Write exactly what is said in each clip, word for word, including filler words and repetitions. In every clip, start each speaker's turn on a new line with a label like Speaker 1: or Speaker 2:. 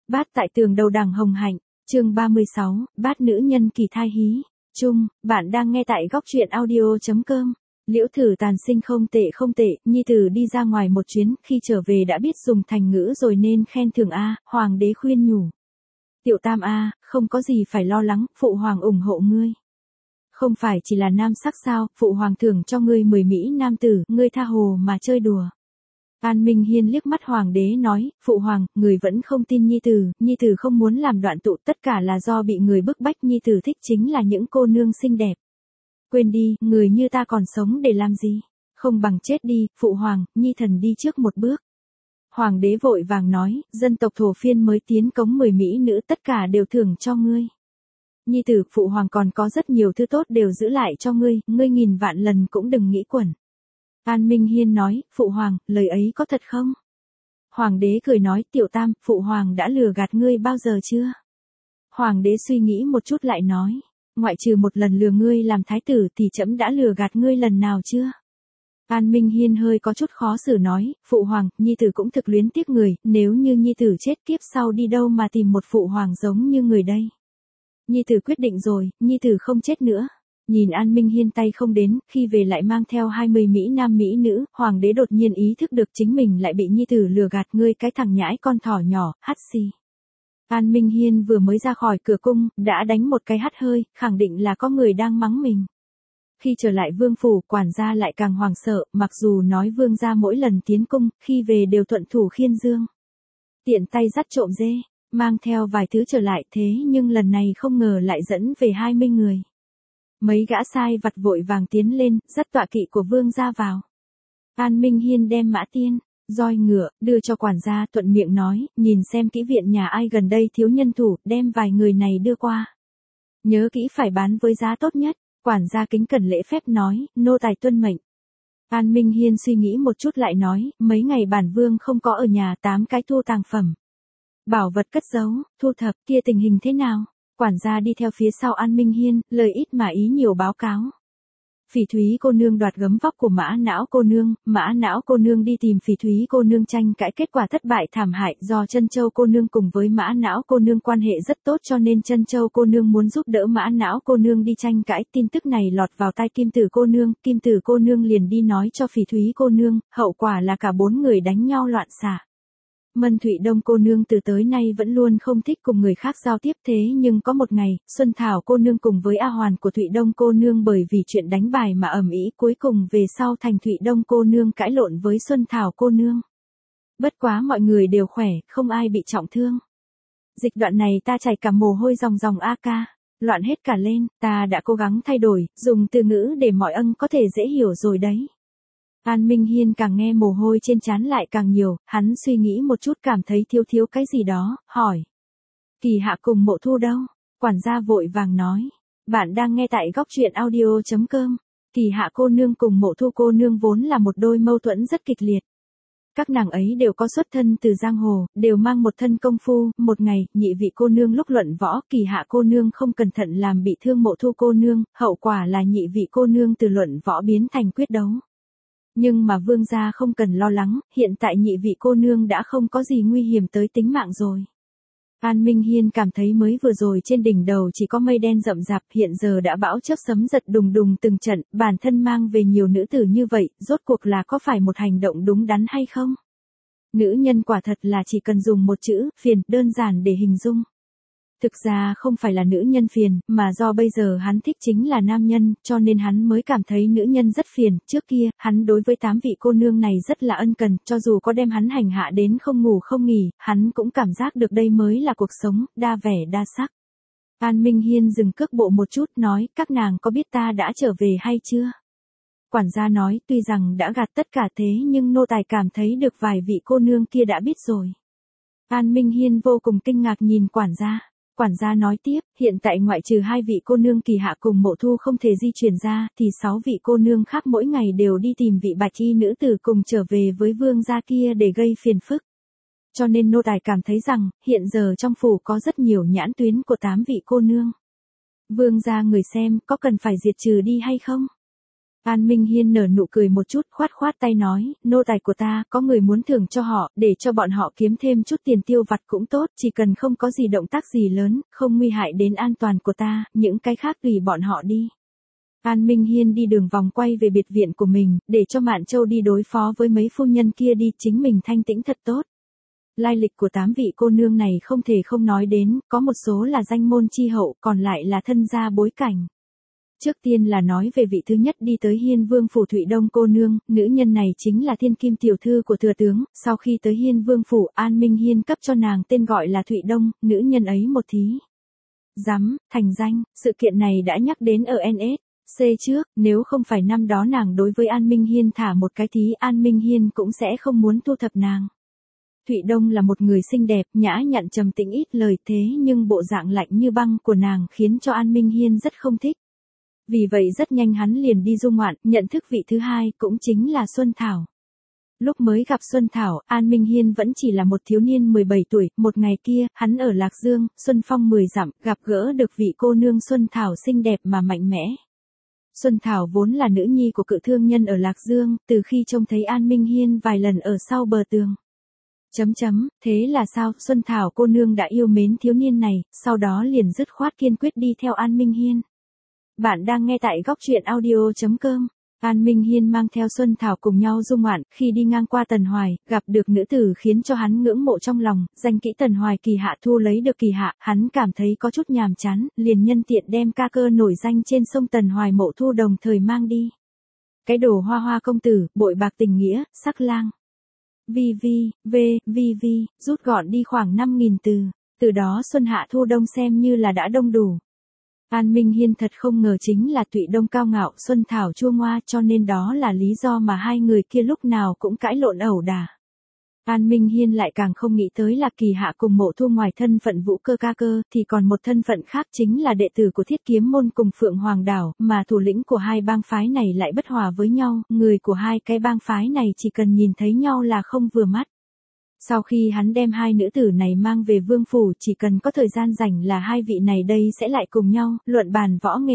Speaker 1: Bát tại tường đầu đằng hồng hạnh, chương ba mươi sáu, bát nữ nhân kỳ thai hí. Chung, bạn đang nghe tại góc truyện audio chấm com. Liễu Thử tàn sinh không tệ không tệ, nhi tử đi ra ngoài một chuyến, khi trở về đã biết dùng thành ngữ rồi nên khen thưởng a, hoàng đế khuyên nhủ. Tiểu tam a, không có gì phải lo lắng, phụ hoàng ủng hộ ngươi. Không phải chỉ là nam sắc sao, phụ hoàng thưởng cho ngươi mười mỹ nam tử, ngươi tha hồ mà chơi đùa. An Minh Hiên liếc mắt hoàng đế nói, phụ hoàng, người vẫn không tin nhi tử, nhi tử không muốn làm đoạn tụ, tất cả là do bị người bức bách, nhi tử thích chính là những cô nương xinh đẹp. Quên đi, người như ta còn sống để làm gì? Không bằng chết đi, phụ hoàng, nhi thần đi trước một bước. Hoàng đế vội vàng nói, dân tộc Thổ Phiên mới tiến cống mười mỹ nữ, tất cả đều thưởng cho ngươi. Nhi tử, phụ hoàng còn có rất nhiều thứ tốt đều giữ lại cho ngươi, ngươi nghìn vạn lần cũng đừng nghĩ quẩn. An Minh Hiên nói, phụ hoàng, lời ấy có thật không? Hoàng đế cười nói, tiểu tam, phụ hoàng đã lừa gạt ngươi bao giờ chưa? Hoàng đế suy nghĩ một chút lại nói, ngoại trừ một lần lừa ngươi làm thái tử thì trẫm đã lừa gạt ngươi lần nào chưa? An Minh Hiên hơi có chút khó xử nói, phụ hoàng, nhi tử cũng thực luyến tiếc người, nếu như nhi tử chết kiếp sau đi đâu mà tìm một phụ hoàng giống như người đây? Nhi tử quyết định rồi, nhi tử không chết nữa. Nhìn An Minh Hiên tay không đến, khi về lại mang theo hai mươi mỹ nam mỹ nữ, hoàng đế đột nhiên ý thức được chính mình lại bị nhi tử lừa gạt, ngươi cái thằng nhãi con thỏ nhỏ, hắt xì. An Minh Hiên vừa mới ra khỏi cửa cung, đã đánh một cái hắt hơi, khẳng định là có người đang mắng mình. Khi trở lại vương phủ, quản gia lại càng hoảng sợ, mặc dù nói vương gia mỗi lần tiến cung, khi về đều thuận thủ khiên dương. Tiện tay dắt trộm dê, mang theo vài thứ trở lại, thế nhưng lần này không ngờ lại dẫn về hai mươi người. Mấy gã sai vặt vội vàng tiến lên, dắt tọa kỵ của vương gia vào. An Minh Hiên đem mã tiên, roi ngựa, đưa cho quản gia, thuận miệng nói, nhìn xem kỹ viện nhà ai gần đây thiếu nhân thủ, đem vài người này đưa qua. Nhớ kỹ phải bán với giá tốt nhất, quản gia kính cẩn lễ phép nói, nô tài tuân mệnh. An Minh Hiên suy nghĩ một chút lại nói, mấy ngày bản vương không có ở nhà, tám cái thu tàng phẩm. Bảo vật cất giấu, thu thập, kia tình hình thế nào? Quản gia đi theo phía sau An Minh Hiên, lời ít mà ý nhiều báo cáo. Phỉ Thúy cô nương đoạt gấm vóc của Mã Não cô nương, Mã Não cô nương đi tìm Phỉ Thúy cô nương tranh cãi, kết quả thất bại thảm hại, do Trân Châu cô nương cùng với Mã Não cô nương quan hệ rất tốt cho nên Trân Châu cô nương muốn giúp đỡ Mã Não cô nương đi tranh cãi, tin tức này lọt vào tai Kim Tử cô nương, Kim Tử cô nương liền đi nói cho Phỉ Thúy cô nương, hậu quả là cả bốn người đánh nhau loạn xạ. Mân Thụy Đông cô nương từ tới nay vẫn luôn không thích cùng người khác giao tiếp, thế nhưng có một ngày, Xuân Thảo cô nương cùng với A Hoàn của Thụy Đông cô nương bởi vì chuyện đánh bài mà ầm ĩ, cuối cùng về sau thành Thụy Đông cô nương cãi lộn với Xuân Thảo cô nương. Bất quá mọi người đều khỏe, không ai bị trọng thương. Dịch đoạn này ta chảy cả mồ hôi ròng ròng a ca, loạn hết cả lên, ta đã cố gắng thay đổi, dùng từ ngữ để mọi ân có thể dễ hiểu rồi đấy. An Minh Hiên càng nghe mồ hôi trên trán lại càng nhiều, hắn suy nghĩ một chút cảm thấy thiếu thiếu cái gì đó, hỏi. Kỳ Hạ cùng Mộ Thu đâu? Quản gia vội vàng nói. Bạn đang nghe tại góc truyện audio chấm com. Kỳ Hạ cô nương cùng Mộ Thu cô nương vốn là một đôi mâu thuẫn rất kịch liệt. Các nàng ấy đều có xuất thân từ giang hồ, đều mang một thân công phu, một ngày, nhị vị cô nương lúc luận võ, Kỳ Hạ cô nương không cẩn thận làm bị thương Mộ Thu cô nương, hậu quả là nhị vị cô nương từ luận võ biến thành quyết đấu. Nhưng mà vương gia không cần lo lắng, hiện tại nhị vị cô nương đã không có gì nguy hiểm tới tính mạng rồi. An Minh Hiên cảm thấy mới vừa rồi trên đỉnh đầu chỉ có mây đen rậm rạp, hiện giờ đã bão chớp sấm giật đùng đùng từng trận, bản thân mang về nhiều nữ tử như vậy, rốt cuộc là có phải một hành động đúng đắn hay không? Nữ nhân quả thật là chỉ cần dùng một chữ, phiền, đơn giản để hình dung. Thực ra không phải là nữ nhân phiền, mà do bây giờ hắn thích chính là nam nhân, cho nên hắn mới cảm thấy nữ nhân rất phiền. Trước kia, hắn đối với tám vị cô nương này rất là ân cần, cho dù có đem hắn hành hạ đến không ngủ không nghỉ, hắn cũng cảm giác được đây mới là cuộc sống, đa vẻ đa sắc. An Minh Hiên dừng cước bộ một chút nói, các nàng có biết ta đã trở về hay chưa? Quản gia nói, tuy rằng đã gạt tất cả thế nhưng nô tài cảm thấy được vài vị cô nương kia đã biết rồi. An Minh Hiên vô cùng kinh ngạc nhìn quản gia. Quản gia nói tiếp, hiện tại ngoại trừ hai vị cô nương Kỳ Hạ cùng Mộ Thu không thể di chuyển ra, thì sáu vị cô nương khác mỗi ngày đều đi tìm vị bạch y nữ tử cùng trở về với vương gia kia để gây phiền phức. Cho nên nô tài cảm thấy rằng, hiện giờ trong phủ có rất nhiều nhãn tuyến của tám vị cô nương. Vương gia người xem, có cần phải diệt trừ đi hay không? An Minh Hiên nở nụ cười một chút, khoát khoát tay nói, nô tài của ta, có người muốn thưởng cho họ, để cho bọn họ kiếm thêm chút tiền tiêu vặt cũng tốt, chỉ cần không có gì động tác gì lớn, không nguy hại đến an toàn của ta, những cái khác tùy bọn họ đi. An Minh Hiên đi đường vòng quay về biệt viện của mình, để cho Mạn Châu đi đối phó với mấy phu nhân kia đi, chính mình thanh tĩnh thật tốt. Lai lịch của tám vị cô nương này không thể không nói đến, có một số là danh môn chi hậu, còn lại là thân gia bối cảnh. Trước tiên là nói về vị thứ nhất đi tới Hiên Vương phủ Thụy Đông cô nương, nữ nhân này chính là thiên kim tiểu thư của thừa tướng, sau khi tới Hiên Vương phủ, An Minh Hiên cấp cho nàng tên gọi là Thụy Đông, nữ nhân ấy một thí. Dám, thành danh, sự kiện này đã nhắc đến ở en ét xê trước, nếu không phải năm đó nàng đối với An Minh Hiên thả một cái thí, An Minh Hiên cũng sẽ không muốn thu thập nàng. Thụy Đông là một người xinh đẹp, nhã nhặn trầm tĩnh ít lời, thế nhưng bộ dạng lạnh như băng của nàng khiến cho An Minh Hiên rất không thích. Vì vậy rất nhanh hắn liền đi du ngoạn, nhận thức vị thứ hai cũng chính là Xuân Thảo. Lúc mới gặp Xuân Thảo, An Minh Hiên vẫn chỉ là một thiếu niên mười bảy tuổi, một ngày kia, hắn ở Lạc Dương, Xuân Phong mười dặm, gặp gỡ được vị cô nương Xuân Thảo xinh đẹp mà mạnh mẽ. Xuân Thảo vốn là nữ nhi của cự thương nhân ở Lạc Dương, từ khi trông thấy An Minh Hiên vài lần ở sau bờ tường. Chấm chấm, thế là sao, Xuân Thảo cô nương đã yêu mến thiếu niên này, sau đó liền dứt khoát kiên quyết đi theo An Minh Hiên. Bạn đang nghe tại góc truyện audio chấm com. An Minh Hiên mang theo Xuân Thảo cùng nhau du ngoạn, khi đi ngang qua Tần Hoài, gặp được nữ tử khiến cho hắn ngưỡng mộ trong lòng, danh kỹ Tần Hoài kỳ hạ thu lấy được kỳ hạ, hắn cảm thấy có chút nhàm chán, liền nhân tiện đem ca cơ nổi danh trên sông Tần Hoài mộ thu đồng thời mang đi. Cái đồ hoa hoa công tử, bội bạc tình nghĩa, sắc lang. Vi vi, v, vi vi, rút gọn đi khoảng năm nghìn từ, từ đó xuân hạ thu đông xem như là đã đông đủ. An Minh Hiên thật không ngờ chính là Thụy Đông cao ngạo, Xuân Thảo chua ngoa, cho nên đó là lý do mà hai người kia lúc nào cũng cãi lộn ẩu đả. An Minh Hiên lại càng không nghĩ tới là kỳ hạ cùng mộ thu ngoài thân phận vũ cơ ca cơ, thì còn một thân phận khác chính là đệ tử của Thiết Kiếm môn cùng Phượng Hoàng đảo, mà thủ lĩnh của hai bang phái này lại bất hòa với nhau, người của hai cái bang phái này chỉ cần nhìn thấy nhau là không vừa mắt. Sau khi hắn đem hai nữ tử này mang về vương phủ, chỉ cần có thời gian rảnh là hai vị này đây sẽ lại cùng nhau, luận bàn võ nghệ.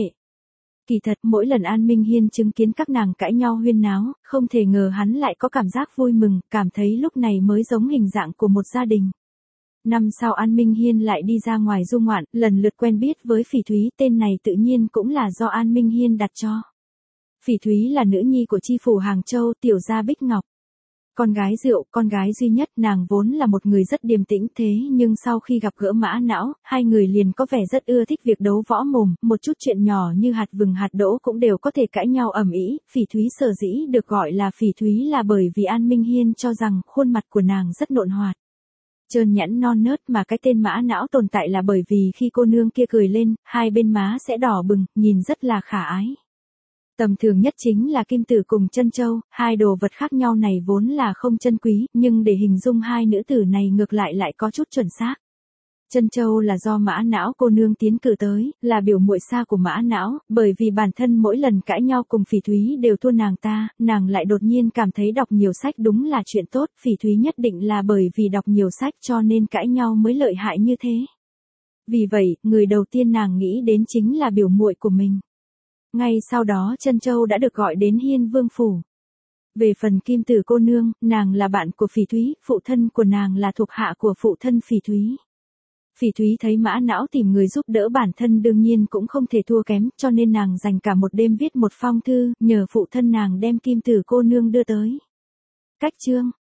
Speaker 1: Kỳ thật, mỗi lần An Minh Hiên chứng kiến các nàng cãi nhau huyên náo, không thể ngờ hắn lại có cảm giác vui mừng, cảm thấy lúc này mới giống hình dạng của một gia đình. Năm sau An Minh Hiên lại đi ra ngoài du ngoạn, lần lượt quen biết với Phỉ Thúy, tên này tự nhiên cũng là do An Minh Hiên đặt cho. Phỉ Thúy là nữ nhi của chi phủ Hàng Châu, tiểu gia Bích Ngọc. Con gái rượu, con gái duy nhất, nàng vốn là một người rất điềm tĩnh, thế nhưng sau khi gặp gỡ Mã Não, hai người liền có vẻ rất ưa thích việc đấu võ mồm, một chút chuyện nhỏ như hạt vừng hạt đỗ cũng đều có thể cãi nhau ầm ĩ. Phỉ Thúy sở dĩ được gọi là Phỉ Thúy là bởi vì An Minh Hiên cho rằng khuôn mặt của nàng rất nộn hoạt, trơn nhẵn non nớt, mà cái tên Mã Não tồn tại là bởi vì khi cô nương kia cười lên, hai bên má sẽ đỏ bừng, nhìn rất là khả ái. Tầm thường nhất chính là kim tử cùng chân châu, hai đồ vật khác nhau này vốn là không chân quý, nhưng để hình dung hai nữ tử này ngược lại lại có chút chuẩn xác. Chân châu là do Mã Não cô nương tiến cử tới, là biểu muội xa của Mã Não, bởi vì bản thân mỗi lần cãi nhau cùng Phỉ Thúy đều thua nàng ta, nàng lại đột nhiên cảm thấy đọc nhiều sách đúng là chuyện tốt, Phỉ Thúy nhất định là bởi vì đọc nhiều sách cho nên cãi nhau mới lợi hại như thế. Vì vậy, người đầu tiên nàng nghĩ đến chính là biểu muội của mình. Ngay sau đó Trân Châu đã được gọi đến Hiên Vương phủ. Về phần Kim Tử cô nương, nàng là bạn của Phỉ Thúy, phụ thân của nàng là thuộc hạ của phụ thân Phỉ Thúy. Phỉ Thúy thấy Mã Não tìm người giúp đỡ bản thân đương nhiên cũng không thể thua kém, cho nên nàng dành cả một đêm viết một phong thư, nhờ phụ thân nàng đem Kim Tử cô nương đưa tới. Cách chương